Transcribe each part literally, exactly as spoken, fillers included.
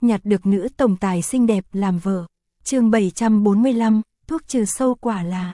nhặt được nữ tổng tài xinh đẹp làm vợ. Chương bảy trăm bốn mươi lăm, thuốc trừ sâu quả là.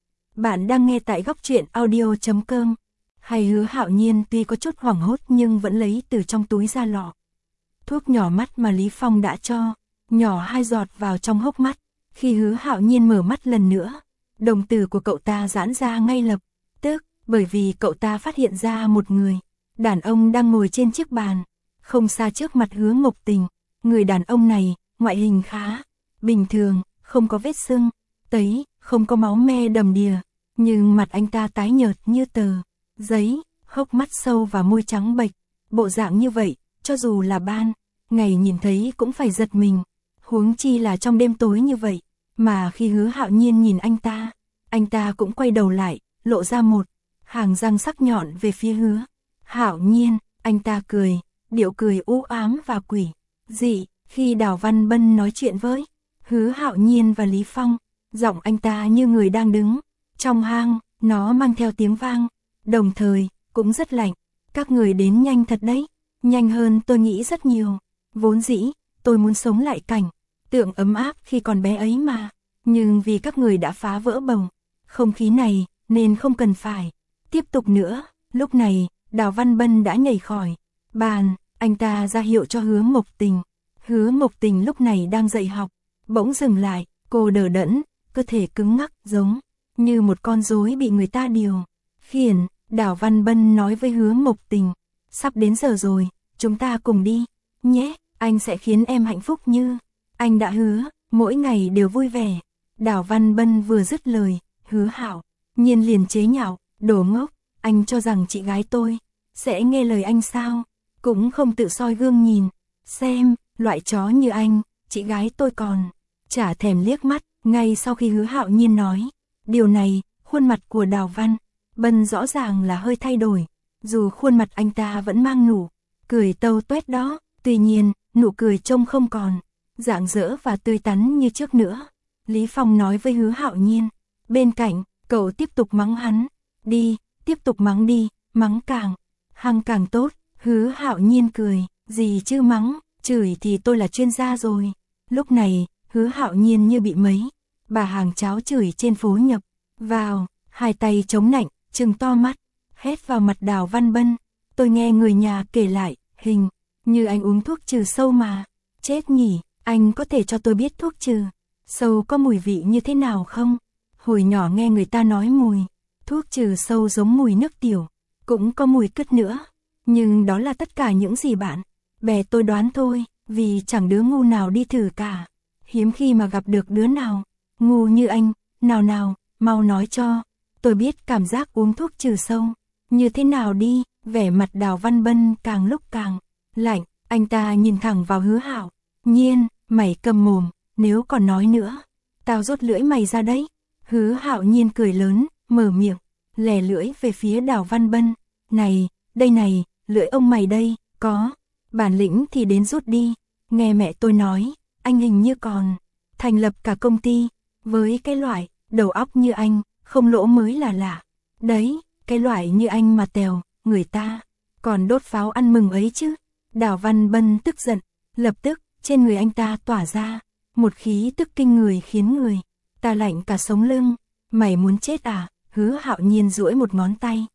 Bạn đang nghe tại góc truyện audio chấm com. Hay Hứa Hạo Nhiên tuy có chút hoảng hốt nhưng vẫn lấy từ trong túi ra lọ thuốc nhỏ mắt mà Lý Phong đã cho, nhỏ hai giọt vào trong hốc mắt. Khi Hứa Hạo Nhiên mở mắt lần nữa, đồng tử của cậu ta giãn ra ngay lập tức, bởi vì cậu ta phát hiện ra một người đàn ông đang ngồi trên chiếc bàn, không xa trước mặt Hứa Mộc Tình. Người đàn ông này, ngoại hình khá bình thường, không có vết sưng tấy, không có máu me đầm đìa, nhưng mặt anh ta tái nhợt như tờ giấy, hốc mắt sâu và môi trắng bệch. Bộ dạng như vậy, cho dù là ban ngày nhìn thấy cũng phải giật mình, huống chi là trong đêm tối như vậy. Mà khi Hứa Hạo Nhiên nhìn anh ta, anh ta cũng quay đầu lại, lộ ra một hàng răng sắc nhọn về phía Hứa Hạo Nhiên. Anh ta cười, điệu cười u ám và quỷ dị. Khi Đào Văn Bân nói chuyện với Hứa Hạo Nhiên và Lý Phong, giọng anh ta như người đang đứng trong hang, nó mang theo tiếng vang, đồng thời cũng rất lạnh. Các người đến nhanh thật đấy, nhanh hơn tôi nghĩ rất nhiều. Vốn dĩ tôi muốn sống lại cảnh tượng ấm áp khi còn bé ấy mà, nhưng vì các người đã phá vỡ bầu không khí này nên không cần phải tiếp tục nữa. Lúc này Đào Văn Bân đã nhảy khỏi bàn, anh ta ra hiệu cho Hứa Mộc Tình. Hứa Mộc Tình lúc này đang dạy học, bỗng dừng lại, cô đờ đẫn, cơ thể cứng ngắc giống như một con rối bị người ta điều khiển. Đào Văn Bân nói với Hứa Mộc Tình, sắp đến giờ rồi, chúng ta cùng đi nhé, anh sẽ khiến em hạnh phúc như anh đã hứa, mỗi ngày đều vui vẻ. Đào Văn Bân vừa dứt lời, Hứa Hạo Nhiên liền chế nhạo, đồ ngốc, anh cho rằng chị gái tôi sẽ nghe lời anh sao? Cũng không tự soi gương nhìn xem, loại chó như anh, chị gái tôi còn chả thèm liếc mắt. Ngay sau khi Hứa Hạo Nhiên nói điều này, khuôn mặt của Đào Văn Bân rõ ràng là hơi thay đổi, dù khuôn mặt anh ta vẫn mang nụ cười tâu tuét đó, tuy nhiên nụ cười trông không còn rạng rỡ và tươi tắn như trước nữa. Lý Phong nói với Hứa Hạo Nhiên bên cạnh, cậu tiếp tục mắng hắn đi, tiếp tục mắng đi, mắng càng hăng càng tốt. Hứa Hạo Nhiên cười, gì chứ mắng, chửi thì tôi là chuyên gia rồi. Lúc này Hứa Hạo Nhiên như bị mấy bà hàng cháo chửi trên phố nhập vào, hai tay chống nạnh, trừng to mắt hét vào mặt Đào Văn Bân. Tôi nghe người nhà kể lại, hình như anh uống thuốc trừ sâu mà. Chết nhỉ, anh có thể cho tôi biết thuốc trừ sâu có mùi vị như thế nào không? Hồi nhỏ nghe người ta nói mùi thuốc trừ sâu giống mùi nước tiểu, cũng có mùi cứt nữa, nhưng đó là tất cả những gì bạn bè tôi đoán thôi, vì chẳng đứa ngu nào đi thử cả. Hiếm khi mà gặp được đứa nào ngu như anh. Nào nào, mau nói cho tôi biết cảm giác uống thuốc trừ sâu như thế nào đi. Vẻ mặt Đào Văn Bân càng lúc càng lạnh, anh ta nhìn thẳng vào Hứa Hạo Nhiên, mày cầm mồm, nếu còn nói nữa, tao rút lưỡi mày ra đấy. Hứa Hạo Nhiên cười lớn, mở miệng, lè lưỡi về phía Đào Văn Bân. Này, đây này, lưỡi ông mày đây, có bản lĩnh thì đến rút đi. Nghe mẹ tôi nói, anh hình như còn thành lập cả công ty, với cái loại đầu óc như anh, không lỗ mới là lạ. Đấy, cái loại như anh mà tèo, người ta còn đốt pháo ăn mừng ấy chứ. Đào Văn Bân tức giận, lập tức trên người anh ta tỏa ra một khí tức kinh người khiến người ta lạnh cả sống lưng. Mày muốn chết à? Hứa Hạo Nhiên duỗi một ngón tay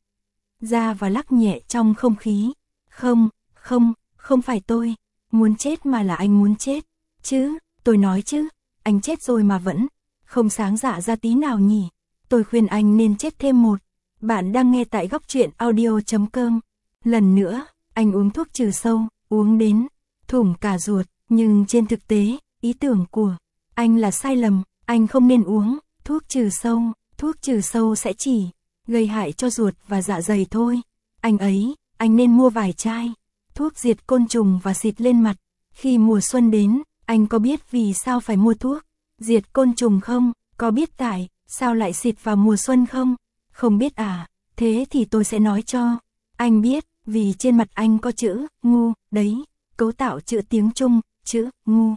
ra và lắc nhẹ trong không khí. Không, không, không phải tôi muốn chết mà là anh muốn chết chứ. Tôi nói chứ, anh chết rồi mà vẫn không sáng dạ ra tí nào nhỉ. Tôi khuyên anh nên chết thêm một. Bạn đang nghe tại góc truyện audio chấm com. Lần nữa, anh uống thuốc trừ sâu, uống đến thủng cả ruột, nhưng trên thực tế, ý tưởng của anh là sai lầm. Anh không nên uống thuốc trừ sâu, thuốc trừ sâu sẽ chỉ gây hại cho ruột và dạ dày thôi. Anh ấy, anh nên mua vài chai thuốc diệt côn trùng và xịt lên mặt. Khi mùa xuân đến, anh có biết vì sao phải mua thuốc diệt côn trùng không? Có biết tại sao lại xịt vào mùa xuân không? Không biết à? Thế thì tôi sẽ nói cho anh biết, vì trên mặt anh có chữ ngu đấy. Cấu tạo chữ tiếng Trung, chữ ngu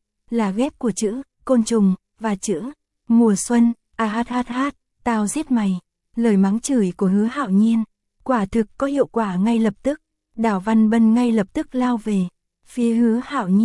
là ghép của chữ côn trùng và chữ mùa xuân. À hát hát hát, tao giết mày. Lời mắng chửi của Hứa Hạo Nhiên quả thực có hiệu quả ngay lập tức. Đào Văn Bân ngay lập tức lao về phía Hứa Hạo Nhiên,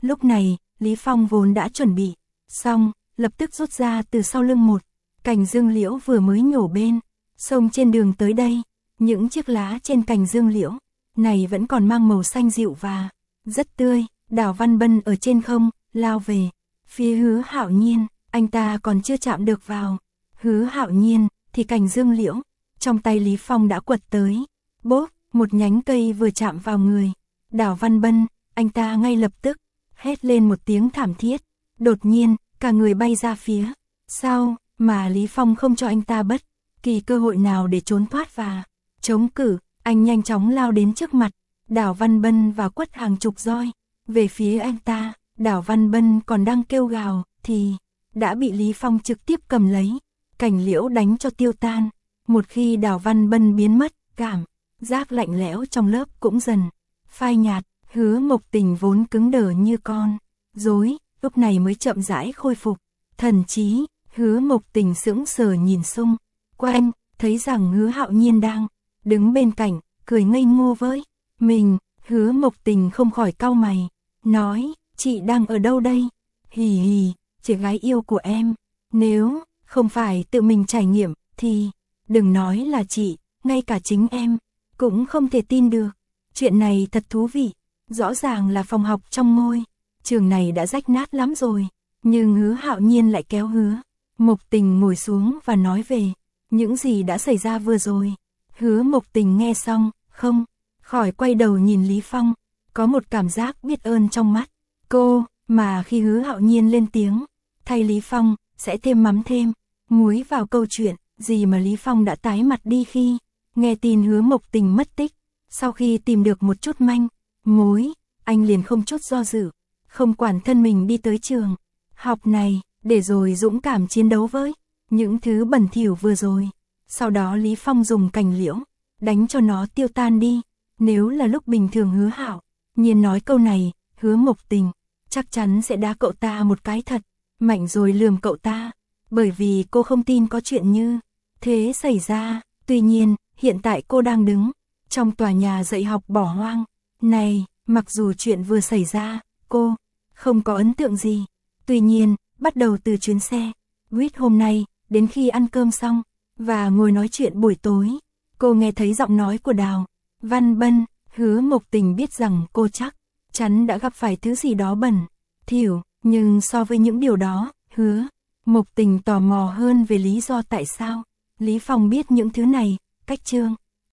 Lúc này, Lý Phong vốn đã chuẩn bị xong, lập tức rút ra từ sau lưng một cành dương liễu vừa mới nhổ bên, xông trên đường tới đây. Những chiếc lá trên cành dương liễu này vẫn còn mang màu xanh dịu và rất tươi. Đào Văn Bân ở trên không, lao về phía Hứa Hạo Nhiên, anh ta còn chưa chạm được vào Hứa Hạo Nhiên, thì cành dương liễu trong tay Lý Phong đã quật tới. Bốp, một nhánh cây vừa chạm vào người Đào Văn Bân, anh ta ngay lập tức hét lên một tiếng thảm thiết. Đột nhiên, cả người bay ra phía sau, mà Lý Phong không cho anh ta bất kỳ cơ hội nào để trốn thoát và chống cự. Anh nhanh chóng lao đến trước mặt Đào Văn Bân và quất hàng chục roi về phía anh ta. Đào Văn Bân còn đang kêu gào thì đã bị Lý Phong trực tiếp cầm lấy cành liễu đánh cho tiêu tan. Một khi Đào Văn Bân biến mất, cảm giác lạnh lẽo trong lớp cũng dần phai nhạt. Hứa Mộc Tình vốn cứng đờ như con rối, lúc này mới chậm rãi khôi phục thần trí. Hứa Mộc Tình sững sờ nhìn xung quanh, thấy rằng Hứa Hạo Nhiên đang đứng bên cạnh, cười ngây ngô với mình. Hứa Mộc Tình không khỏi cau mày, nói, chị đang ở đâu đây? Hì hì, chị gái yêu của em, nếu không phải tự mình trải nghiệm, thì đừng nói là chị, ngay cả chính em cũng không thể tin được. Chuyện này thật thú vị, rõ ràng là phòng học trong ngôi trường này đã rách nát lắm rồi, nhưng Hứa Hạo Nhiên lại kéo Hứa Mộc Tình ngồi xuống và nói về những gì đã xảy ra vừa rồi. Hứa Mộc Tình nghe xong, không khỏi quay đầu nhìn Lý Phong, có một cảm giác biết ơn trong mắt cô. Mà khi Hứa Hạo Nhiên lên tiếng, thay Lý Phong sẽ thêm mắm thêm muối vào câu chuyện gì mà Lý Phong đã tái mặt đi khi nghe tin Hứa Mộc Tình mất tích. Sau khi tìm được một chút manh mối, anh liền không chút do dự, không quản thân mình đi tới trường học này, để rồi dũng cảm chiến đấu với những thứ bẩn thỉu vừa rồi. Sau đó Lý Phong dùng cành liễu đánh cho nó tiêu tan đi. Nếu là lúc bình thường Hứa Hạo Nhiên nói câu này, Hứa Mộc Tình chắc chắn sẽ đá cậu ta một cái thật mạnh rồi lườm cậu ta, bởi vì cô không tin có chuyện như thế xảy ra. Tuy nhiên, hiện tại cô đang đứng trong tòa nhà dạy học bỏ hoang này, mặc dù chuyện vừa xảy ra, cô không có ấn tượng gì. Tuy nhiên, bắt đầu từ chuyến xe buýt hôm nay, đến khi ăn cơm xong và ngồi nói chuyện buổi tối, cô nghe thấy giọng nói của Đào Văn Bân. Hứa Mộc Tình biết rằng cô chắc chắn đã gặp phải thứ gì đó bẩn thỉu, nhưng so với những điều đó, Hứa Mộc Tình tò mò hơn về lý do tại sao Lý Phong biết những thứ này. Cách chương